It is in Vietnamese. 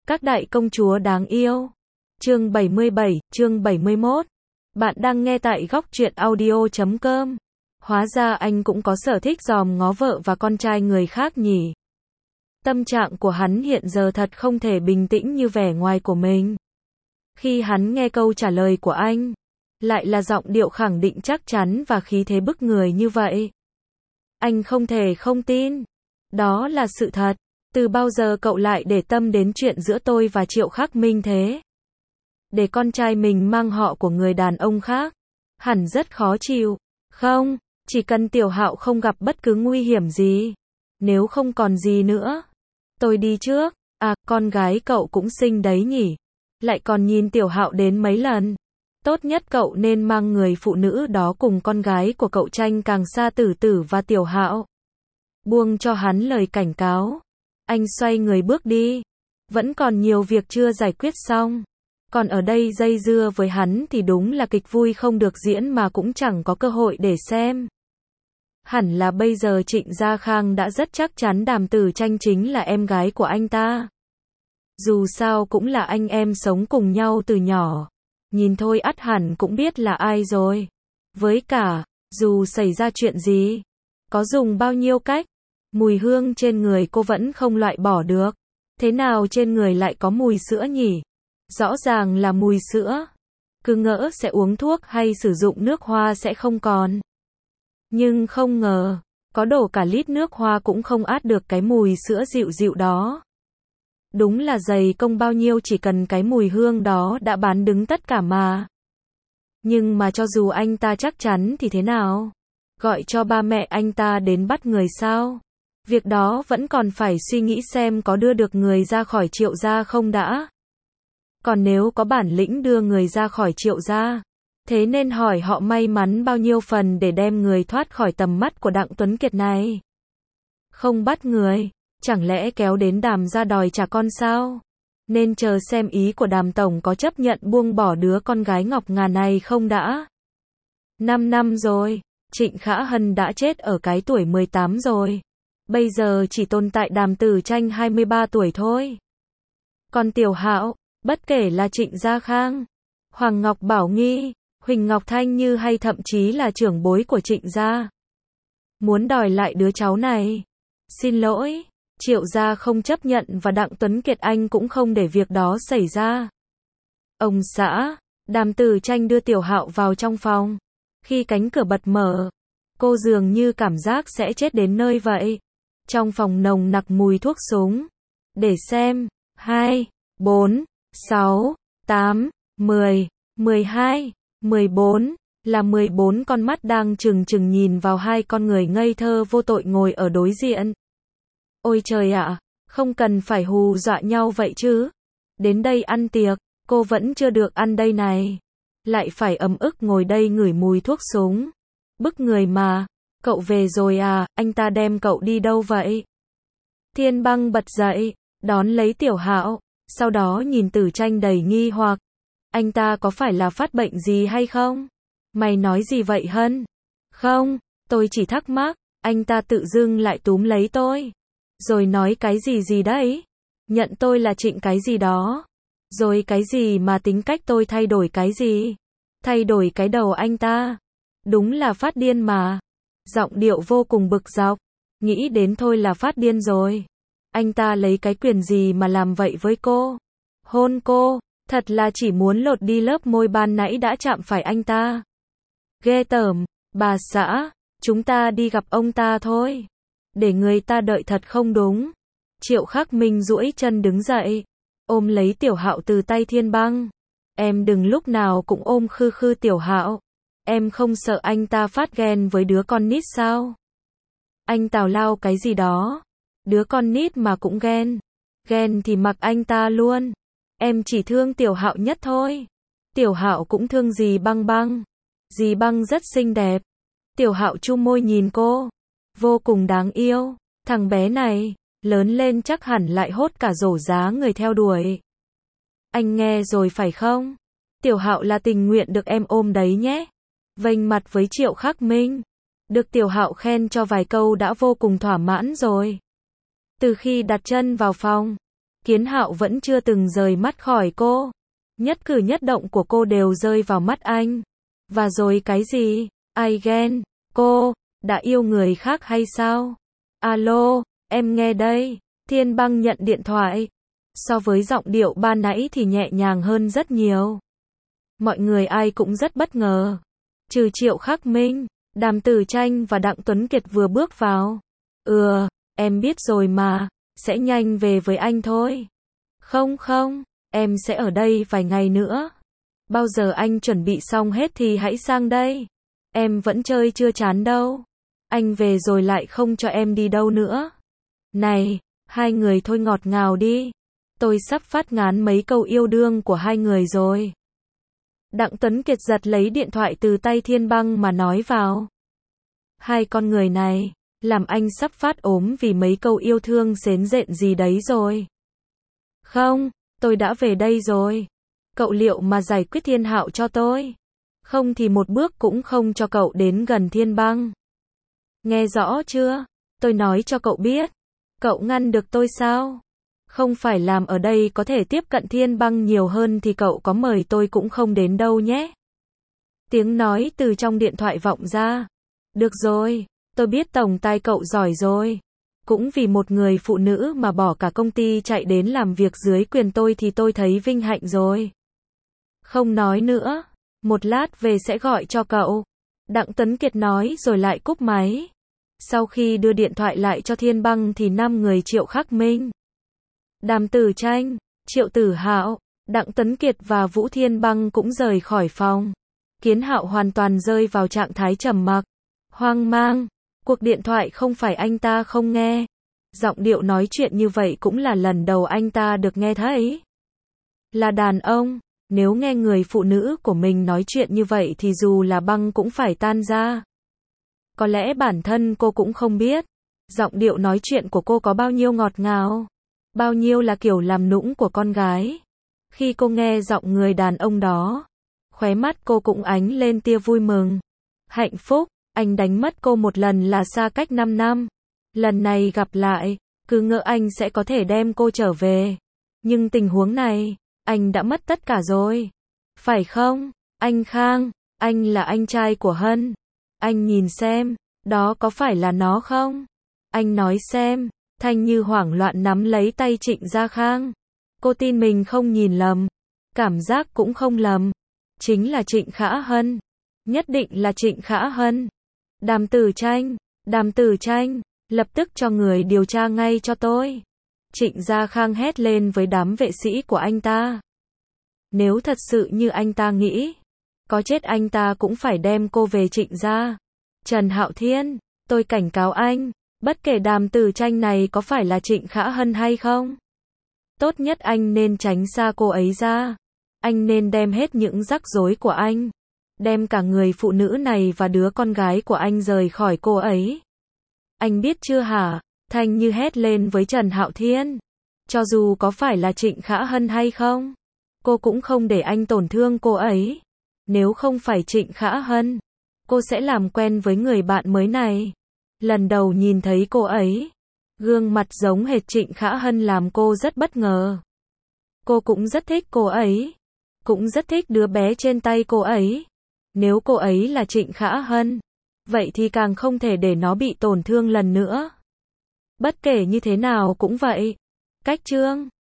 Các đại công chúa đáng yêu. Chương 77, chương 71. Bạn đang nghe tại góc truyện audio.com. Hóa ra anh cũng có sở thích dòm ngó vợ và con trai người khác nhỉ. Tâm trạng của hắn hiện giờ thật không thể bình tĩnh như vẻ ngoài của mình. Khi hắn nghe câu trả lời của anh, lại là giọng điệu khẳng định chắc chắn và khí thế bức người như vậy. Anh không thể không tin. Đó là sự thật. Từ bao giờ cậu lại để tâm đến chuyện giữa tôi và Triệu Khắc Minh thế? Để con trai mình mang họ của người đàn ông khác, hẳn rất khó chịu. Không, chỉ cần Tiểu Hạo không gặp bất cứ nguy hiểm gì. Nếu không còn gì nữa, tôi đi trước. À, con gái cậu cũng xinh đấy nhỉ. Lại còn nhìn Tiểu Hạo đến mấy lần. Tốt nhất cậu nên mang người phụ nữ đó cùng con gái của cậu tranh càng xa Tử Tử và Tiểu Hạo. Buông cho hắn lời cảnh cáo. Anh xoay người bước đi. Vẫn còn nhiều việc chưa giải quyết xong. Còn ở đây dây dưa với hắn thì đúng là kịch vui không được diễn mà cũng chẳng có cơ hội để xem. Hẳn là bây giờ Trịnh Gia Khang đã rất chắc chắn Đàm Tử Tranh chính là em gái của anh ta. Dù sao cũng là anh em sống cùng nhau từ nhỏ. Nhìn thôi ắt hẳn cũng biết là ai rồi. Với cả, dù xảy ra chuyện gì, có dùng bao nhiêu cách, mùi hương trên người cô vẫn không loại bỏ được. Thế nào trên người lại có mùi sữa nhỉ? Rõ ràng là mùi sữa. Cứ ngỡ sẽ uống thuốc hay sử dụng nước hoa sẽ không còn. Nhưng không ngờ, có đổ cả lít nước hoa cũng không át được cái mùi sữa dịu dịu đó. Đúng là dày công bao nhiêu chỉ cần cái mùi hương đó đã bán đứng tất cả mà. Nhưng mà cho dù anh ta chắc chắn thì thế nào? Gọi cho ba mẹ anh ta đến bắt người sao? Việc đó vẫn còn phải suy nghĩ xem có đưa được người ra khỏi Triệu gia không đã. Còn nếu có bản lĩnh đưa người ra khỏi Triệu gia, thế nên hỏi họ may mắn bao nhiêu phần để đem người thoát khỏi tầm mắt của Đặng Tuấn Kiệt này. Không bắt người, chẳng lẽ kéo đến Đàm ra đòi trả con sao? Nên chờ xem ý của Đàm tổng có chấp nhận buông bỏ đứa con gái ngọc ngà này không đã. 5 năm rồi, Trịnh Khả Hân đã chết ở cái tuổi 18 rồi. Bây giờ chỉ tồn tại Đàm Tử Tranh 23 tuổi thôi. Còn Tiểu Hạo, bất kể là Trịnh Gia Khang, Hoàng Ngọc Bảo Nghi, Huỳnh Ngọc Thanh Như hay thậm chí là trưởng bối của Trịnh gia, muốn đòi lại đứa cháu này. Xin lỗi, Triệu gia không chấp nhận và Đặng Tuấn Kiệt anh cũng không để việc đó xảy ra. Ông xã, Đàm Tử Tranh đưa Tiểu Hạo vào trong phòng. Khi cánh cửa bật mở, cô dường như cảm giác sẽ chết đến nơi vậy. Trong phòng nồng nặc mùi thuốc súng. Để xem, 2, 4, 6, 8, 10, 12, 14, là 14 con mắt đang trừng trừng nhìn vào hai con người ngây thơ vô tội ngồi ở đối diện. Ôi trời ạ, không cần phải hù dọa nhau vậy chứ. Đến đây ăn tiệc, cô vẫn chưa được ăn đây này. Lại phải ấm ức ngồi đây ngửi mùi thuốc súng. Bức người mà. Cậu về rồi à, anh ta đem cậu đi đâu vậy? Thiên Băng bật dậy, đón lấy Tiểu Hạo, sau đó nhìn Tử Tranh đầy nghi hoặc. Anh ta có phải là phát bệnh gì hay không? Mày nói gì vậy Hân? Không, tôi chỉ thắc mắc, anh ta tự dưng lại túm lấy tôi. Rồi nói cái gì đấy? Nhận tôi là Trịnh cái gì đó. Rồi cái gì mà tính cách tôi thay đổi cái gì? Thay đổi cái đầu anh ta. Đúng là phát điên mà. Giọng điệu vô cùng bực dọc. Nghĩ đến thôi là phát điên rồi. Anh ta lấy cái quyền gì mà làm vậy với cô? Hôn cô, thật là chỉ muốn lột đi lớp môi ban nãy đã chạm phải anh ta. Ghê tởm, bà xã, chúng ta đi gặp ông ta thôi. Để người ta đợi thật không đúng. Triệu Khắc Minh duỗi chân đứng dậy, ôm lấy Tiểu Hạo từ tay Thiên Băng. Em đừng lúc nào cũng ôm khư khư Tiểu Hạo. Em không sợ anh ta phát ghen với đứa con nít sao? Anh tào lao cái gì đó? Đứa con nít mà cũng ghen. Ghen thì mặc anh ta luôn. Em chỉ thương Tiểu Hạo nhất thôi. Tiểu Hạo cũng thương dì Băng Băng. Dì Băng rất xinh đẹp. Tiểu Hạo chu môi nhìn cô. Vô cùng đáng yêu. Thằng bé này, lớn lên chắc hẳn lại hốt cả rổ giá người theo đuổi. Anh nghe rồi phải không? Tiểu Hạo là tình nguyện được em ôm đấy nhé. Vênh mặt với Triệu Khắc Minh. Được Tiểu Hạo khen cho vài câu đã vô cùng thỏa mãn rồi. Từ khi đặt chân vào phòng, Kiến Hạo vẫn chưa từng rời mắt khỏi cô. Nhất cử nhất động của cô đều rơi vào mắt anh. Và rồi cái gì? Ai ghen? Cô đã yêu người khác hay sao? Alo, em nghe đây. Thiên Băng nhận điện thoại. So với giọng điệu ban nãy thì nhẹ nhàng hơn rất nhiều. Mọi người ai cũng rất bất ngờ. Trừ Triệu Khắc Minh, Đàm Tử Tranh và Đặng Tuấn Kiệt vừa bước vào. Em biết rồi mà, sẽ nhanh về với anh thôi. Không, em sẽ ở đây vài ngày nữa. Bao giờ anh chuẩn bị xong hết thì hãy sang đây. Em vẫn chơi chưa chán đâu. Anh về rồi lại không cho em đi đâu nữa. Này, hai người thôi ngọt ngào đi. Tôi sắp phát ngán mấy câu yêu đương của hai người rồi. Đặng Tuấn Kiệt giật lấy điện thoại từ tay Thiên Băng mà nói vào. Hai con người này, làm anh sắp phát ốm vì mấy câu yêu thương xến rện gì đấy rồi. Không, tôi đã về đây rồi. Cậu liệu mà giải quyết Thiên Hạo cho tôi. Không thì một bước cũng không cho cậu đến gần Thiên Băng. Nghe rõ chưa? Tôi nói cho cậu biết. Cậu ngăn được tôi sao? Không phải làm ở đây có thể tiếp cận Thiên Băng nhiều hơn thì cậu có mời tôi cũng không đến đâu nhé. Tiếng nói từ trong điện thoại vọng ra. Được rồi, tôi biết tổng tài cậu giỏi rồi. Cũng vì một người phụ nữ mà bỏ cả công ty chạy đến làm việc dưới quyền tôi thì tôi thấy vinh hạnh rồi. Không nói nữa, một lát về sẽ gọi cho cậu. Đặng Tuấn Kiệt nói rồi lại cúp máy. Sau khi đưa điện thoại lại cho Thiên Băng thì 5 người Triệu Khắc Minh, Đàm Tử Tranh, Triệu Tử Hạo, Đặng Tuấn Kiệt và Vũ Thiên Băng cũng rời khỏi phòng. Kiến Hạo hoàn toàn rơi vào trạng thái trầm mặc, hoang mang. Cuộc điện thoại không phải anh ta không nghe. Giọng điệu nói chuyện như vậy cũng là lần đầu anh ta được nghe thấy. Là đàn ông, nếu nghe người phụ nữ của mình nói chuyện như vậy thì dù là băng cũng phải tan ra. Có lẽ bản thân cô cũng không biết. Giọng điệu nói chuyện của cô có bao nhiêu ngọt ngào. Bao nhiêu là kiểu làm nũng của con gái. Khi cô nghe giọng người đàn ông đó, khóe mắt cô cũng ánh lên tia vui mừng. Hạnh phúc, anh đánh mất cô một lần là xa cách 5 năm. Lần này gặp lại, cứ ngỡ anh sẽ có thể đem cô trở về. Nhưng tình huống này, anh đã mất tất cả rồi. Phải không, anh Khang, anh là anh trai của Hân. Anh nhìn xem, đó có phải là nó không? Anh nói xem. Thanh Như hoảng loạn nắm lấy tay Trịnh Gia Khang. Cô tin mình không nhìn lầm. Cảm giác cũng không lầm. Chính là Trịnh Khả Hân. Nhất định là Trịnh Khả Hân. Đàm Tử Tranh, lập tức cho người điều tra ngay cho tôi. Trịnh Gia Khang hét lên với đám vệ sĩ của anh ta. Nếu thật sự như anh ta nghĩ, có chết anh ta cũng phải đem cô về Trịnh gia. Trần Hạo Thiên, tôi cảnh cáo anh, bất kể Đàm Tử Tranh này có phải là Trịnh Khả Hân hay không, tốt nhất anh nên tránh xa cô ấy ra. Anh nên đem hết những rắc rối của anh, đem cả người phụ nữ này và đứa con gái của anh rời khỏi cô ấy. Anh biết chưa hả? Thanh Như hét lên với Trần Hạo Thiên. Cho dù có phải là Trịnh Khả Hân hay không, cô cũng không để anh tổn thương cô ấy. Nếu không phải Trịnh Khả Hân, cô sẽ làm quen với người bạn mới này. Lần đầu nhìn thấy cô ấy, gương mặt giống hệt Trịnh Khả Hân làm cô rất bất ngờ. Cô cũng rất thích cô ấy, cũng rất thích đứa bé trên tay cô ấy. Nếu cô ấy là Trịnh Khả Hân, vậy thì càng không thể để nó bị tổn thương lần nữa. Bất kể như thế nào cũng vậy. Cách chương